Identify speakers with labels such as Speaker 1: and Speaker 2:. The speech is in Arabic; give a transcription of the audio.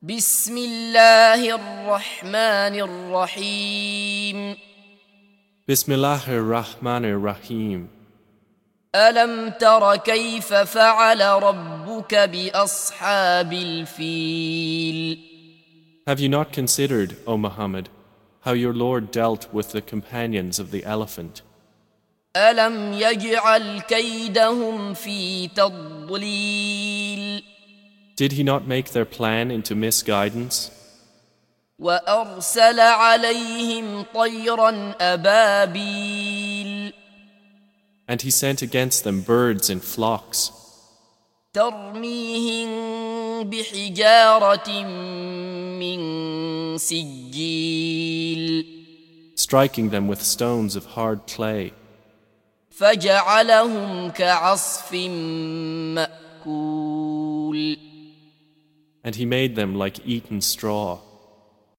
Speaker 1: بسم الله الرحمن الرحيم
Speaker 2: Bismillahir Rahmanir Rahim.
Speaker 1: ألم تر كيف فعل ربك بأصحاب الفيل
Speaker 2: Have you not considered, O Muhammad, how your Lord dealt with the companions of the elephant?
Speaker 1: ألم يجعل كيدهم في تضليل
Speaker 2: Did he not make their plan into misguidance?
Speaker 1: وأرسل عليهم طيرا أبابيل
Speaker 2: And he sent against them birds in flocks,
Speaker 1: ترميهم بحجارة من سجيل
Speaker 2: striking them with stones of hard clay,
Speaker 1: فجعلهم كعصف مأكول
Speaker 2: and he made them like eaten straw.